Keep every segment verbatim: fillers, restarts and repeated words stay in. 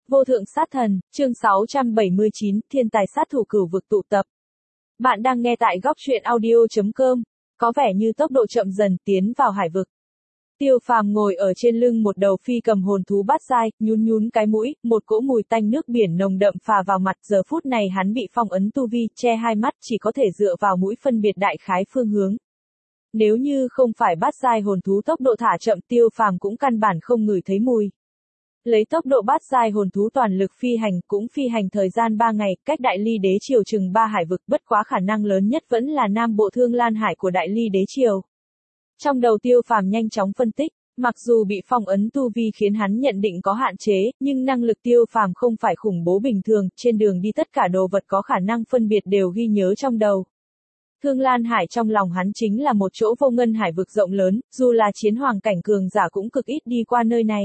Vô thượng sát thần, chương sáu trăm bảy mươi chín, thiên tài sát thủ cửu vực tụ tập. Bạn đang nghe tại góc truyện audio.com, có vẻ như tốc độ chậm dần tiến vào hải vực. Tiêu Phàm ngồi ở trên lưng một đầu phi cầm hồn thú bát giai, nhún nhún cái mũi, một cỗ mùi tanh nước biển nồng đậm phà vào mặt, giờ phút này hắn bị phong ấn tu vi, che hai mắt, chỉ có thể dựa vào mũi phân biệt đại khái phương hướng. Nếu như không phải bát giai hồn thú tốc độ thả chậm, Tiêu Phàm cũng căn bản không ngửi thấy mùi. Lấy tốc độ bát giai hồn thú toàn lực phi hành, cũng phi hành thời gian ba ngày, cách Đại Ly Đế Triều chừng ba hải vực, bất quá khả năng lớn nhất vẫn là Nam Bộ Thương Lan Hải của Đại Ly Đế Triều. Trong đầu Tiêu Phàm nhanh chóng phân tích, mặc dù bị phong ấn tu vi khiến hắn nhận định có hạn chế, nhưng năng lực Tiêu Phàm không phải khủng bố bình thường, trên đường đi tất cả đồ vật có khả năng phân biệt đều ghi nhớ trong đầu. Thương Lan Hải trong lòng hắn chính là một chỗ vô ngân hải vực rộng lớn, dù là chiến hoàng cảnh cường giả cũng cực ít đi qua nơi này.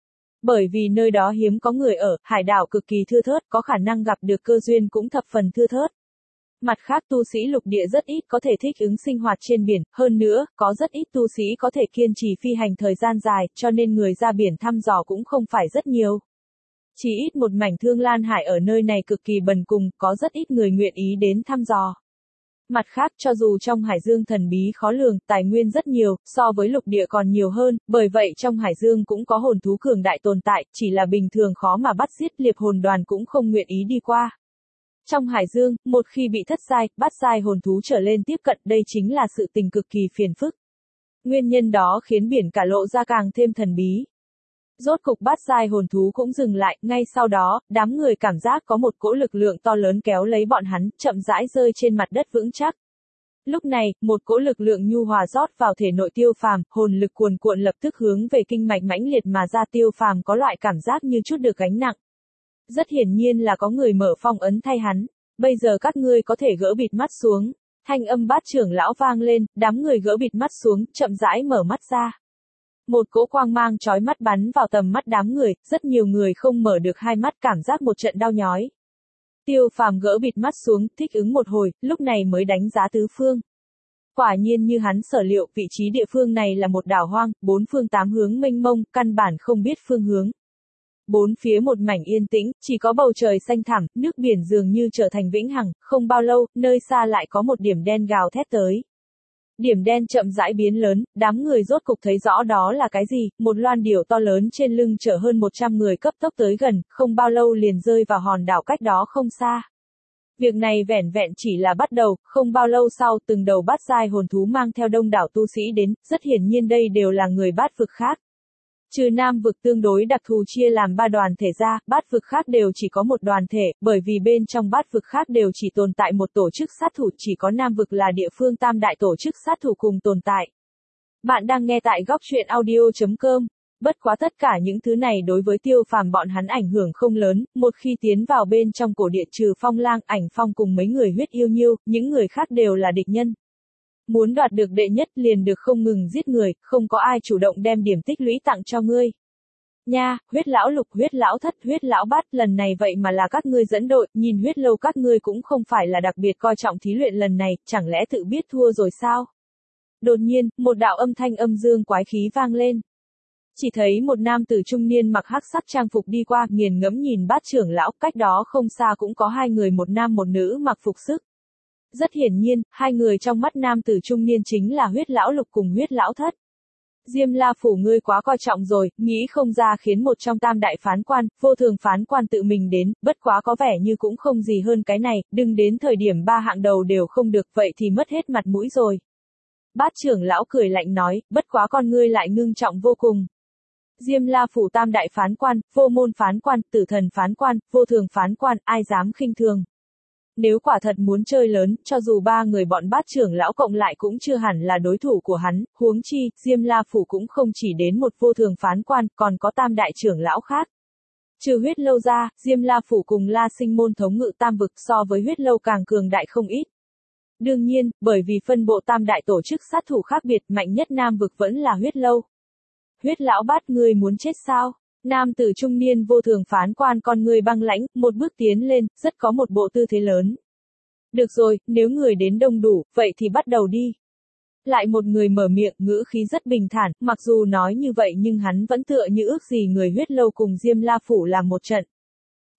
Bởi vì nơi đó hiếm có người ở, hải đảo cực kỳ thưa thớt, có khả năng gặp được cơ duyên cũng thập phần thưa thớt. Mặt khác tu sĩ lục địa rất ít có thể thích ứng sinh hoạt trên biển, hơn nữa, có rất ít tu sĩ có thể kiên trì phi hành thời gian dài, cho nên người ra biển thăm dò cũng không phải rất nhiều. Chỉ ít một mảnh Thương Lan Hải ở nơi này cực kỳ bần cùng, có rất ít người nguyện ý đến thăm dò. Mặt khác, cho dù trong hải dương thần bí khó lường, tài nguyên rất nhiều, so với lục địa còn nhiều hơn, bởi vậy trong hải dương cũng có hồn thú cường đại tồn tại, chỉ là bình thường khó mà bắt giết, liệp hồn đoàn cũng không nguyện ý đi qua. Trong hải dương, một khi bị thất giai, bát giai hồn thú trở lên tiếp cận, đây chính là sự tình cực kỳ phiền phức. Nguyên nhân đó khiến biển cả lộ ra càng thêm thần bí. Rốt cục bát giai hồn thú cũng dừng lại, ngay sau đó, đám người cảm giác có một cỗ lực lượng to lớn kéo lấy bọn hắn, chậm rãi rơi trên mặt đất vững chắc. Lúc này, một cỗ lực lượng nhu hòa rót vào thể nội Tiêu Phàm, hồn lực cuồn cuộn lập tức hướng về kinh mạch mãnh liệt mà ra. Tiêu Phàm có loại cảm giác như chút được gánh nặng. Rất hiển nhiên là có người mở phong ấn thay hắn. Bây giờ các ngươi có thể gỡ bịt mắt xuống. Thanh âm bát trưởng lão vang lên, đám người gỡ bịt mắt xuống, chậm rãi mở mắt ra. Một cỗ quang mang chói mắt bắn vào tầm mắt đám người, rất nhiều người không mở được hai mắt, cảm giác một trận đau nhói. Tiêu Phàm gỡ bịt mắt xuống, thích ứng một hồi, lúc này mới đánh giá tứ phương. Quả nhiên như hắn sở liệu, vị trí địa phương này là một đảo hoang, bốn phương tám hướng mênh mông, căn bản không biết phương hướng. Bốn phía một mảnh yên tĩnh, chỉ có bầu trời xanh thẳm, nước biển dường như trở thành vĩnh hằng, không bao lâu, nơi xa lại có một điểm đen gào thét tới. Điểm đen chậm rãi biến lớn, đám người rốt cục thấy rõ đó là cái gì, một loan điểu to lớn trên lưng chở hơn một trăm người cấp tốc tới gần, không bao lâu liền rơi vào hòn đảo cách đó không xa. Việc này vẻn vẹn chỉ là bắt đầu, không bao lâu sau, từng đầu bát giai hồn thú mang theo đông đảo tu sĩ đến, rất hiển nhiên đây đều là người bát vực khác. Trừ Nam vực tương đối đặc thù chia làm ba đoàn thể ra, bát vực khác đều chỉ có một đoàn thể, bởi vì bên trong bát vực khác đều chỉ tồn tại một tổ chức sát thủ, chỉ có Nam vực là địa phương tam đại tổ chức sát thủ cùng tồn tại. Bạn đang nghe tại góc truyện audio.com. Bất quá tất cả những thứ này đối với Tiêu Phàm bọn hắn ảnh hưởng không lớn, một khi tiến vào bên trong cổ địa trừ Phong Lang, Ảnh Phong cùng mấy người huyết yêu nhiêu, những người khác đều là địch nhân. Muốn đoạt được đệ nhất liền được không ngừng giết người, không có ai chủ động đem điểm tích lũy tặng cho ngươi. Nha, huyết lão lục, huyết lão thất, huyết lão bát, lần này vậy mà là các ngươi dẫn đội, nhìn huyết lâu các ngươi cũng không phải là đặc biệt coi trọng thí luyện lần này, chẳng lẽ tự biết thua rồi sao? Đột nhiên, một đạo âm thanh âm dương quái khí vang lên. Chỉ thấy một nam tử trung niên mặc hắc sắc trang phục đi qua, nghiền ngẫm nhìn bát trưởng lão, cách đó không xa cũng có hai người, một nam một nữ mặc phục sức. Rất hiển nhiên, hai người trong mắt nam tử trung niên chính là huyết lão lục cùng huyết lão thất. Diêm La Phủ ngươi quá coi trọng rồi, nghĩ không ra khiến một trong tam đại phán quan, vô thường phán quan tự mình đến, bất quá có vẻ như cũng không gì hơn cái này, đừng đến thời điểm ba hạng đầu đều không được, vậy thì mất hết mặt mũi rồi. Bát trưởng lão cười lạnh nói, bất quá con ngươi lại ngưng trọng vô cùng. Diêm La Phủ tam đại phán quan, vô môn phán quan, tử thần phán quan, vô thường phán quan, ai dám khinh thường. Nếu quả thật muốn chơi lớn, cho dù ba người bọn bát trưởng lão cộng lại cũng chưa hẳn là đối thủ của hắn, huống chi, Diêm La Phủ cũng không chỉ đến một vô thường phán quan, còn có tam đại trưởng lão khác. Trừ huyết lâu ra, Diêm La Phủ cùng La Sinh môn thống ngự tam vực so với huyết lâu càng cường đại không ít. Đương nhiên, bởi vì phân bộ tam đại tổ chức sát thủ khác biệt, mạnh nhất nam vực vẫn là huyết lâu. Huyết lão bát, ngươi muốn chết sao? Nam tử trung niên vô thường phán quan con người băng lãnh, một bước tiến lên, rất có một bộ tư thế lớn. Được rồi, nếu người đến đông đủ, vậy thì bắt đầu đi. Lại một người mở miệng, ngữ khí rất bình thản, mặc dù nói như vậy nhưng hắn vẫn tựa như ước gì người huyết lâu cùng Diêm La Phủ làm một trận.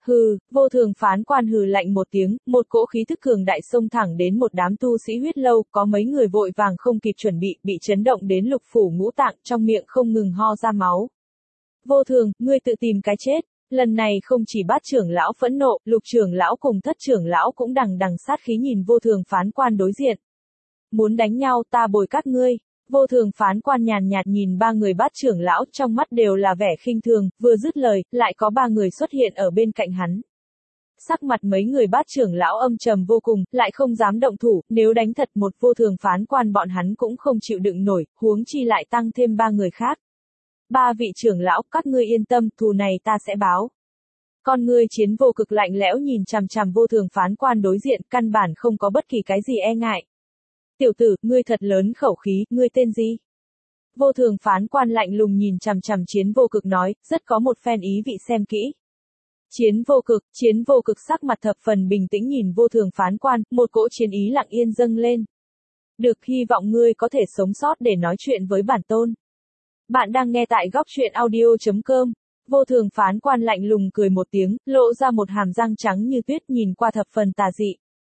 Hừ, vô thường phán quan hừ lạnh một tiếng, một cỗ khí thức cường đại xông thẳng đến một đám tu sĩ huyết lâu, có mấy người vội vàng không kịp chuẩn bị, bị chấn động đến lục phủ ngũ tạng, trong miệng không ngừng ho ra máu. Vô thường, ngươi tự tìm cái chết. Lần này không chỉ bát trưởng lão phẫn nộ, lục trưởng lão cùng thất trưởng lão cũng đằng đằng sát khí nhìn vô thường phán quan đối diện. Muốn đánh nhau ta bồi các ngươi. Vô thường phán quan nhàn nhạt nhìn ba người bát trưởng lão, trong mắt đều là vẻ khinh thường, vừa dứt lời, lại có ba người xuất hiện ở bên cạnh hắn. Sắc mặt mấy người bát trưởng lão âm trầm vô cùng, lại không dám động thủ, nếu đánh thật một vô thường phán quan bọn hắn cũng không chịu đựng nổi, huống chi lại tăng thêm ba người khác. Ba vị trưởng lão, các ngươi yên tâm, thù này ta sẽ báo. Con ngươi chiến vô cực lạnh lẽo nhìn chằm chằm vô thường phán quan đối diện, căn bản không có bất kỳ cái gì e ngại. Tiểu tử, ngươi thật lớn khẩu khí, ngươi tên gì? Vô thường phán quan lạnh lùng nhìn chằm chằm chiến vô cực nói, rất có một phen ý vị xem kỹ. Chiến vô cực, chiến vô cực sắc mặt thập phần bình tĩnh nhìn vô thường phán quan, một cỗ chiến ý lặng yên dâng lên. Được, hy vọng ngươi có thể sống sót để nói chuyện với bản tôn. Bạn đang nghe tại góc truyện audio chấm com. Vô thường phán quan lạnh lùng cười một tiếng, lộ ra một hàm răng trắng như tuyết nhìn qua thập phần tà dị.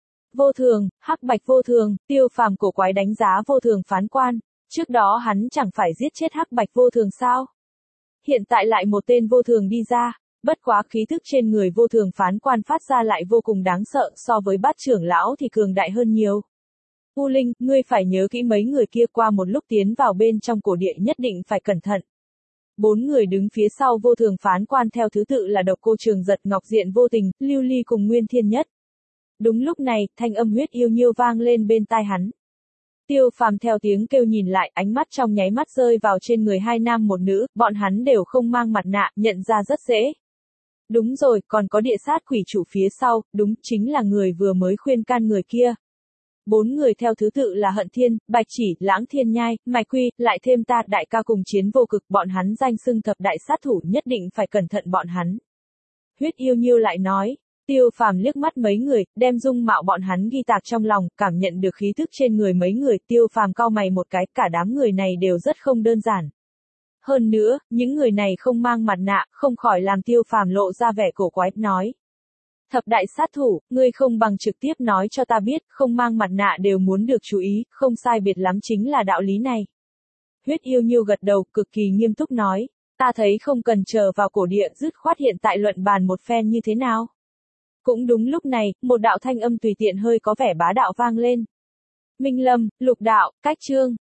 Vô thường, hắc bạch vô thường, Tiêu Phàm cổ quái đánh giá vô thường phán quan. Trước đó hắn chẳng phải giết chết hắc bạch vô thường sao? Hiện tại lại một tên vô thường đi ra, bất quá khí thức trên người vô thường phán quan phát ra lại vô cùng đáng sợ, so với bát trưởng lão thì cường đại hơn nhiều. U Linh, ngươi phải nhớ kỹ mấy người kia qua một lúc tiến vào bên trong cổ địa nhất định phải cẩn thận. Bốn người đứng phía sau vô thường phán quan theo thứ tự là Độc Cô Trường Giật, Ngọc Diện Vô Tình, Lưu Ly cùng Nguyên Thiên Nhất. Đúng lúc này, thanh âm huyết yêu nhiêu vang lên bên tai hắn. Tiêu Phàm theo tiếng kêu nhìn lại, ánh mắt trong nháy mắt rơi vào trên người hai nam một nữ, bọn hắn đều không mang mặt nạ, nhận ra rất dễ. Đúng rồi, còn có địa sát quỷ chủ phía sau, đúng, chính là người vừa mới khuyên can người kia. Bốn người theo thứ tự là Hận Thiên, Bạch Chỉ, Lãng Thiên Nhai, Mạch Quy, lại thêm ta đại ca cùng chiến vô cực, bọn hắn danh xưng thập đại sát thủ, nhất định phải cẩn thận bọn hắn. Huyết yêu nhiêu lại nói. Tiêu Phàm liếc mắt mấy người, đem dung mạo bọn hắn ghi tạc trong lòng, cảm nhận được khí thức trên người mấy người, Tiêu Phàm cau mày một cái, cả đám người này đều rất không đơn giản. Hơn nữa, những người này không mang mặt nạ, không khỏi làm Tiêu Phàm lộ ra vẻ cổ quái, nói. Thập đại sát thủ, ngươi không bằng trực tiếp nói cho ta biết, không mang mặt nạ đều muốn được chú ý, không sai biệt lắm chính là đạo lý này. Huyết yêu nhiêu gật đầu, cực kỳ nghiêm túc nói, ta thấy không cần chờ vào cổ địa, dứt khoát hiện tại luận bàn một phen như thế nào. Cũng đúng lúc này, một đạo thanh âm tùy tiện hơi có vẻ bá đạo vang lên. Minh Lâm, Lục Đạo, Cách Chương,